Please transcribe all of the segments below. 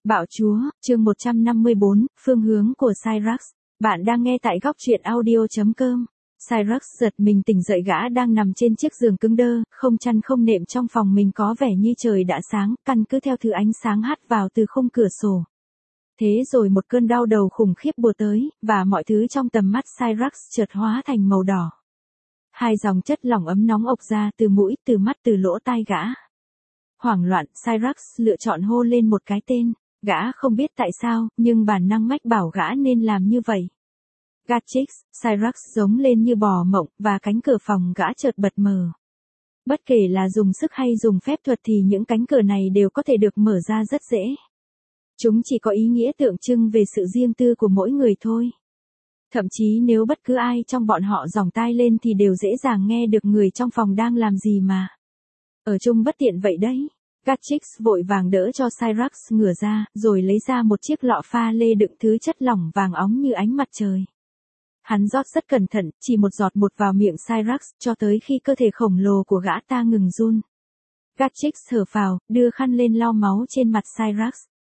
Bạo chúa, chương 154, phương hướng của Cyrax. Bạn đang nghe tại góc truyện audio.com. Cyrax giật mình tỉnh dậy, gã đang nằm trên chiếc giường cứng đơ, không chăn không nệm, trong phòng mình có vẻ như trời đã sáng, căn cứ theo thứ ánh sáng hắt vào từ khung cửa sổ. Thế rồi một cơn đau đầu khủng khiếp bùa tới, và mọi thứ trong tầm mắt Cyrax chợt hóa thành màu đỏ. Hai dòng chất lỏng ấm nóng ộc ra từ mũi, từ mắt, từ lỗ tai gã. Hoảng loạn, Cyrax lựa chọn hô lên một cái tên. Gã không biết tại sao, nhưng bản năng mách bảo gã nên làm như vậy. Gatchix, Cyrax giống lên như bò mộng, và cánh cửa phòng gã chợt bật mở. Bất kể là dùng sức hay dùng phép thuật thì những cánh cửa này đều có thể được mở ra rất dễ. Chúng chỉ có ý nghĩa tượng trưng về sự riêng tư của mỗi người thôi. Thậm chí nếu bất cứ ai trong bọn họ giòng tai lên thì đều dễ dàng nghe được người trong phòng đang làm gì mà. Ở chung bất tiện vậy đấy. Gatchix vội vàng đỡ cho Cyrax ngửa ra, rồi lấy ra một chiếc lọ pha lê đựng thứ chất lỏng vàng óng như ánh mặt trời. Hắn rót rất cẩn thận, chỉ một giọt một vào miệng Cyrax, cho tới khi cơ thể khổng lồ của gã ta ngừng run. Gatchix thở phào, đưa khăn lên lau máu trên mặt Cyrax.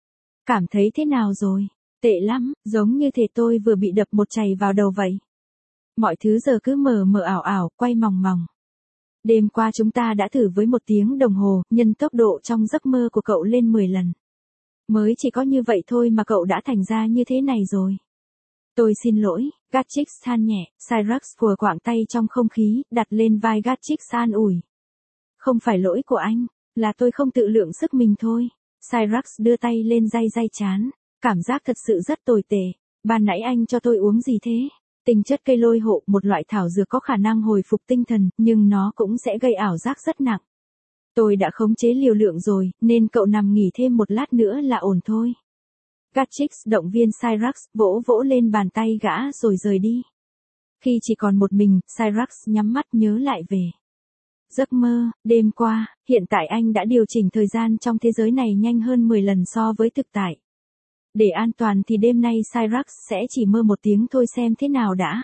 Cảm thấy thế nào rồi? Tệ lắm, giống như thể tôi vừa bị đập một chày vào đầu vậy. Mọi thứ giờ cứ mờ mờ ảo ảo, quay mòng mòng. Đêm qua chúng ta đã thử với 1 tiếng đồng hồ, nhân tốc độ trong giấc mơ của cậu lên 10 lần. Mới chỉ có như vậy thôi mà cậu đã thành ra như thế này rồi. Tôi xin lỗi, Gatchix than nhẹ. Cyrax quờ quạng tay trong không khí, đặt lên vai Gatchix an ủi. Không phải lỗi của anh, là tôi không tự lượng sức mình thôi. Cyrax đưa tay lên day trán. Cảm giác thật sự rất tồi tệ. Ban nãy anh cho tôi uống gì thế? Tinh chất cây lôi hộ, một loại thảo dược có khả năng hồi phục tinh thần, nhưng nó cũng sẽ gây ảo giác rất nặng. Tôi đã khống chế liều lượng rồi, nên cậu nằm nghỉ thêm một lát nữa là ổn thôi. Gatchix động viên Cyrax, vỗ vỗ lên bàn tay gã rồi rời đi. Khi chỉ còn một mình, Cyrax nhắm mắt nhớ lại về giấc mơ, đêm qua. Hiện tại anh đã điều chỉnh thời gian trong thế giới này nhanh hơn 10 lần so với thực tại. Để an toàn thì đêm nay Cyrax sẽ chỉ mơ 1 tiếng thôi xem thế nào đã.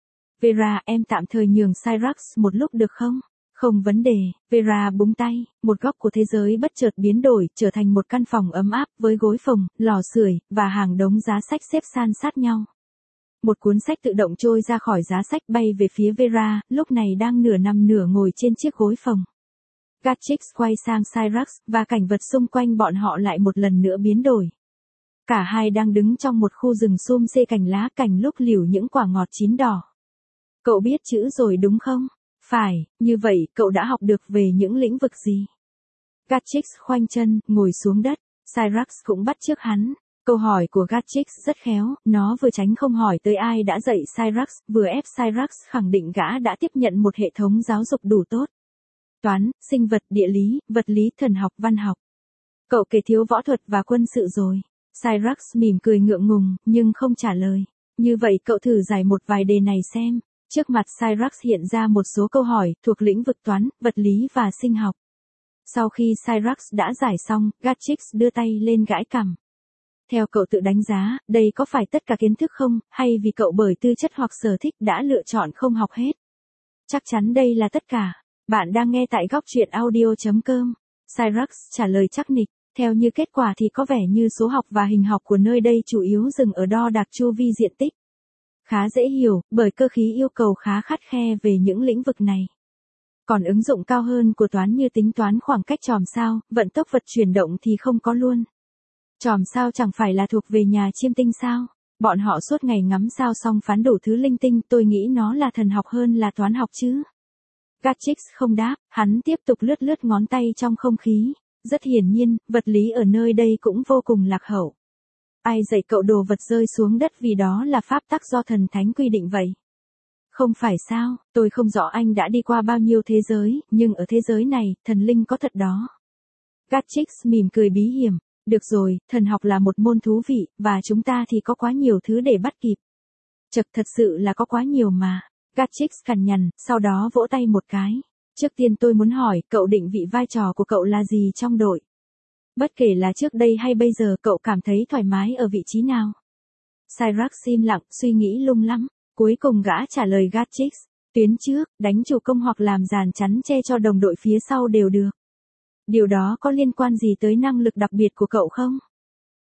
Vera, em tạm thời nhường Cyrax một lúc được không? Không vấn đề, Vera búng tay, một góc của thế giới bất chợt biến đổi, trở thành một căn phòng ấm áp với gối phồng, lò sưởi, và hàng đống giá sách xếp san sát nhau. Một cuốn sách tự động trôi ra khỏi giá sách bay về phía Vera, lúc này đang nửa nằm nửa ngồi trên chiếc gối phồng. Gatchix quay sang Cyrax, và cảnh vật xung quanh bọn họ lại một lần nữa biến đổi. Cả hai đang đứng trong một khu rừng xum xê cành lá, cành lúc liễu những quả ngọt chín đỏ. Cậu biết chữ rồi đúng không? Phải, như vậy cậu đã học được về những lĩnh vực gì? Gatchix khoanh chân, ngồi xuống đất. Cyrax cũng bắt chước hắn. Câu hỏi của Gatchix rất khéo, nó vừa tránh không hỏi tới ai đã dạy Cyrax, vừa ép Cyrax khẳng định gã đã tiếp nhận một hệ thống giáo dục đủ tốt. Toán, sinh vật, địa lý, vật lý, thần học, văn học. Cậu kể thiếu võ thuật và quân sự rồi. Cyrax mỉm cười ngượng ngùng, nhưng không trả lời. Như vậy cậu thử giải một vài đề này xem. Trước mặt Cyrax hiện ra một số câu hỏi, thuộc lĩnh vực toán, vật lý và sinh học. Sau khi Cyrax đã giải xong, Gatchix đưa tay lên gãi cằm. Theo cậu tự đánh giá, đây có phải tất cả kiến thức không, hay vì cậu bởi tư chất hoặc sở thích đã lựa chọn không học hết? Chắc chắn đây là tất cả. Bạn đang nghe tại góc truyện audio.com. Cyrax trả lời chắc nịch. Theo như kết quả thì có vẻ như số học và hình học của nơi đây chủ yếu dừng ở đo đạc chu vi diện tích. Khá dễ hiểu, bởi cơ khí yêu cầu khá khắt khe về những lĩnh vực này. Còn ứng dụng cao hơn của toán như tính toán khoảng cách chòm sao, vận tốc vật chuyển động thì không có luôn. Chòm sao chẳng phải là thuộc về nhà chiêm tinh sao? Bọn họ suốt ngày ngắm sao xong phán đủ thứ linh tinh, tôi nghĩ nó là thần học hơn là toán học chứ. Gatchix không đáp, hắn tiếp tục lướt lướt ngón tay trong không khí. Rất hiển nhiên, vật lý ở nơi đây cũng vô cùng lạc hậu. Ai dạy cậu đồ vật rơi xuống đất vì đó là pháp tắc do thần thánh quy định vậy? Không phải sao, tôi không rõ anh đã đi qua bao nhiêu thế giới, nhưng ở thế giới này, thần linh có thật đó. Gatchix mỉm cười bí hiểm. Được rồi, thần học là một môn thú vị, và chúng ta thì có quá nhiều thứ để bắt kịp. Chật, thật sự là có quá nhiều mà. Gatchix cằn nhằn, sau đó vỗ tay một cái. Trước tiên tôi muốn hỏi, cậu định vị vai trò của cậu là gì trong đội? Bất kể là trước đây hay bây giờ, cậu cảm thấy thoải mái ở vị trí nào? Cyrax im lặng, suy nghĩ lung lắm. Cuối cùng gã trả lời Gatchix. Tuyến trước, đánh chủ công hoặc làm dàn chắn che cho đồng đội phía sau đều được. Điều đó có liên quan gì tới năng lực đặc biệt của cậu không?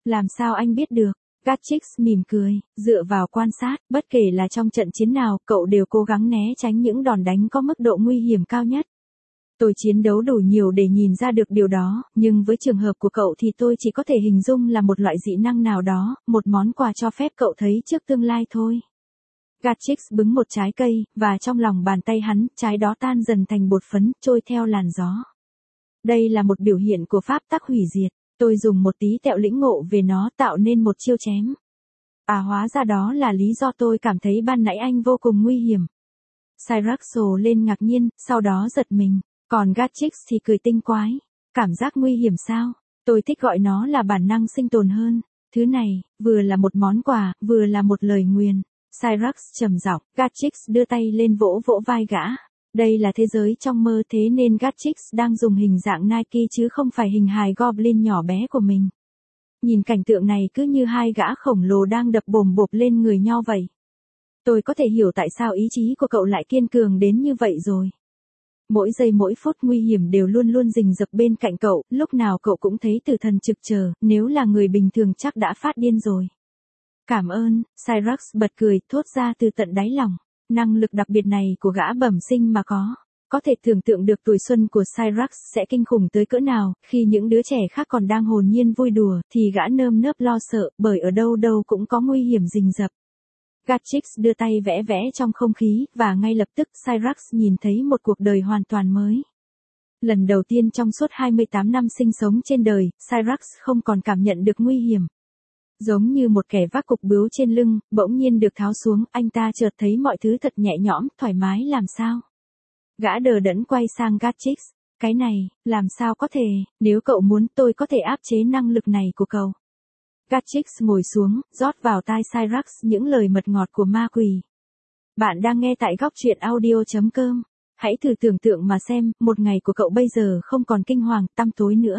Làm sao anh biết được? Gatchix mỉm cười, dựa vào quan sát, bất kể là trong trận chiến nào, cậu đều cố gắng né tránh những đòn đánh có mức độ nguy hiểm cao nhất. Tôi chiến đấu đủ nhiều để nhìn ra được điều đó, nhưng với trường hợp của cậu thì tôi chỉ có thể hình dung là một loại dị năng nào đó, một món quà cho phép cậu thấy trước tương lai thôi. Gatchix bứng một trái cây, và trong lòng bàn tay hắn, trái đó tan dần thành bột phấn, trôi theo làn gió. Đây là một biểu hiện của pháp tắc hủy diệt. Tôi dùng một tí tẹo lĩnh ngộ về nó tạo nên một chiêu chém. Hóa ra đó là lý do tôi cảm thấy ban nãy anh vô cùng nguy hiểm. Cyrax sồ lên ngạc nhiên, sau đó giật mình. Còn Gatchix thì cười tinh quái. Cảm giác nguy hiểm sao? Tôi thích gọi nó là bản năng sinh tồn hơn. Thứ này, vừa là một món quà, vừa là một lời nguyền. Cyrax trầm giọng, Gatchix đưa tay lên vỗ vỗ vai gã. Đây là thế giới trong mơ, thế nên Gatchix đang dùng hình dạng Nike chứ không phải hình hài Goblin nhỏ bé của mình. Nhìn cảnh tượng này cứ như hai gã khổng lồ đang đập bồm bộp lên người nhau vậy. Tôi có thể hiểu tại sao ý chí của cậu lại kiên cường đến như vậy rồi. Mỗi giây mỗi phút nguy hiểm đều luôn luôn rình rập bên cạnh cậu, lúc nào cậu cũng thấy tử thần trực chờ, nếu là người bình thường chắc đã phát điên rồi. Cảm ơn, Cyrax bật cười, thốt ra từ tận đáy lòng. Năng lực đặc biệt này của gã bẩm sinh mà có thể tưởng tượng được tuổi xuân của Cyrax sẽ kinh khủng tới cỡ nào, khi những đứa trẻ khác còn đang hồn nhiên vui đùa, thì gã nơm nớp lo sợ, bởi ở đâu đâu cũng có nguy hiểm rình rập. Gatchix đưa tay vẽ vẽ trong không khí, và ngay lập tức Cyrax nhìn thấy một cuộc đời hoàn toàn mới. Lần đầu tiên trong suốt 28 năm sinh sống trên đời, Cyrax không còn cảm nhận được nguy hiểm. Giống như một kẻ vác cục bướu trên lưng, bỗng nhiên được tháo xuống, anh ta chợt thấy mọi thứ thật nhẹ nhõm, thoải mái làm sao. Gã đờ đẫn quay sang Gatchix. Cái này, làm sao có thể, nếu cậu muốn tôi có thể áp chế năng lực này của cậu. Gatchix ngồi xuống, rót vào tai Cyrax những lời mật ngọt của ma quỷ. Bạn đang nghe tại góc truyện audio.com. Hãy thử tưởng tượng mà xem, một ngày của cậu bây giờ không còn kinh hoàng, tăm tối nữa.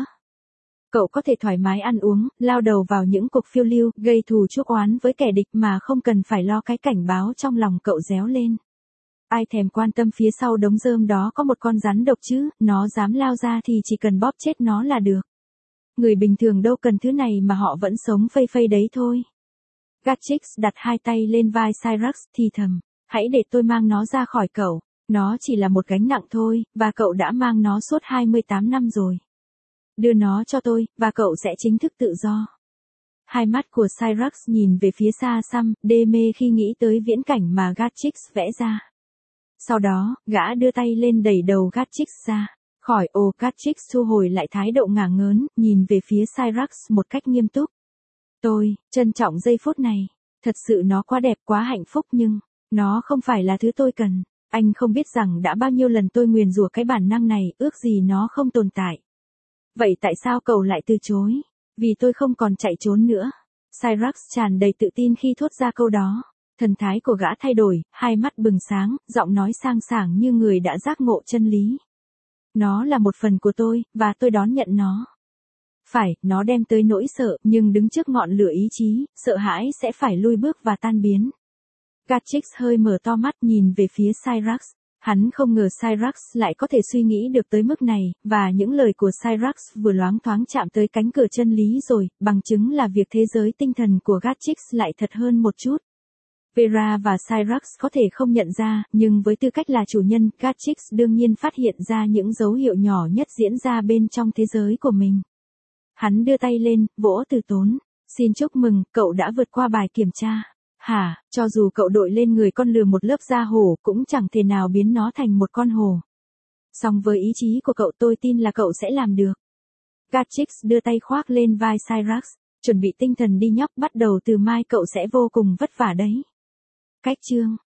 Cậu có thể thoải mái ăn uống, lao đầu vào những cuộc phiêu lưu, gây thù chuốc oán với kẻ địch mà không cần phải lo cái cảnh báo trong lòng cậu réo lên. Ai thèm quan tâm phía sau đống rơm đó có một con rắn độc chứ, nó dám lao ra thì chỉ cần bóp chết nó là được. Người bình thường đâu cần thứ này mà họ vẫn sống phây phây đấy thôi. Gatchix đặt hai tay lên vai Cyrax thì thầm, hãy để tôi mang nó ra khỏi cậu, nó chỉ là một gánh nặng thôi, và cậu đã mang nó suốt 28 năm rồi. Đưa nó cho tôi, và cậu sẽ chính thức tự do. Hai mắt của Cyrax nhìn về phía xa xăm, đê mê khi nghĩ tới viễn cảnh mà Gatchix vẽ ra. Sau đó, gã đưa tay lên đẩy đầu Gatchix ra. Khỏi Gatchix thu hồi lại thái độ ngả ngớn, nhìn về phía Cyrax một cách nghiêm túc. Tôi, trân trọng giây phút này. Thật sự nó quá đẹp, quá hạnh phúc nhưng, nó không phải là thứ tôi cần. Anh không biết rằng đã bao nhiêu lần tôi nguyền rủa cái bản năng này, ước gì nó không tồn tại. Vậy tại sao cậu lại từ chối? Vì tôi không còn chạy trốn nữa. Cyrax tràn đầy tự tin khi thốt ra câu đó. Thần thái của gã thay đổi, hai mắt bừng sáng, giọng nói sang sảng như người đã giác ngộ chân lý. Nó là một phần của tôi, và tôi đón nhận nó. Phải, nó đem tới nỗi sợ, nhưng đứng trước ngọn lửa ý chí, sợ hãi sẽ phải lui bước và tan biến. Gatchix hơi mở to mắt nhìn về phía Cyrax. Hắn không ngờ Cyrax lại có thể suy nghĩ được tới mức này, và những lời của Cyrax vừa loáng thoáng chạm tới cánh cửa chân lý rồi, bằng chứng là việc thế giới tinh thần của Gatchix lại thật hơn một chút. Vera và Cyrax có thể không nhận ra, nhưng với tư cách là chủ nhân, Gatchix đương nhiên phát hiện ra những dấu hiệu nhỏ nhất diễn ra bên trong thế giới của mình. Hắn đưa tay lên, vỗ từ tốn. Xin chúc mừng, cậu đã vượt qua bài kiểm tra. Hả, cho dù cậu đội lên người con lừa một lớp da hổ cũng chẳng thể nào biến nó thành một con hổ. Song với ý chí của cậu tôi tin là cậu sẽ làm được. Gatchix đưa tay khoác lên vai Cyrax, chuẩn bị tinh thần đi nhóc, bắt đầu từ mai cậu sẽ vô cùng vất vả đấy. Cách chương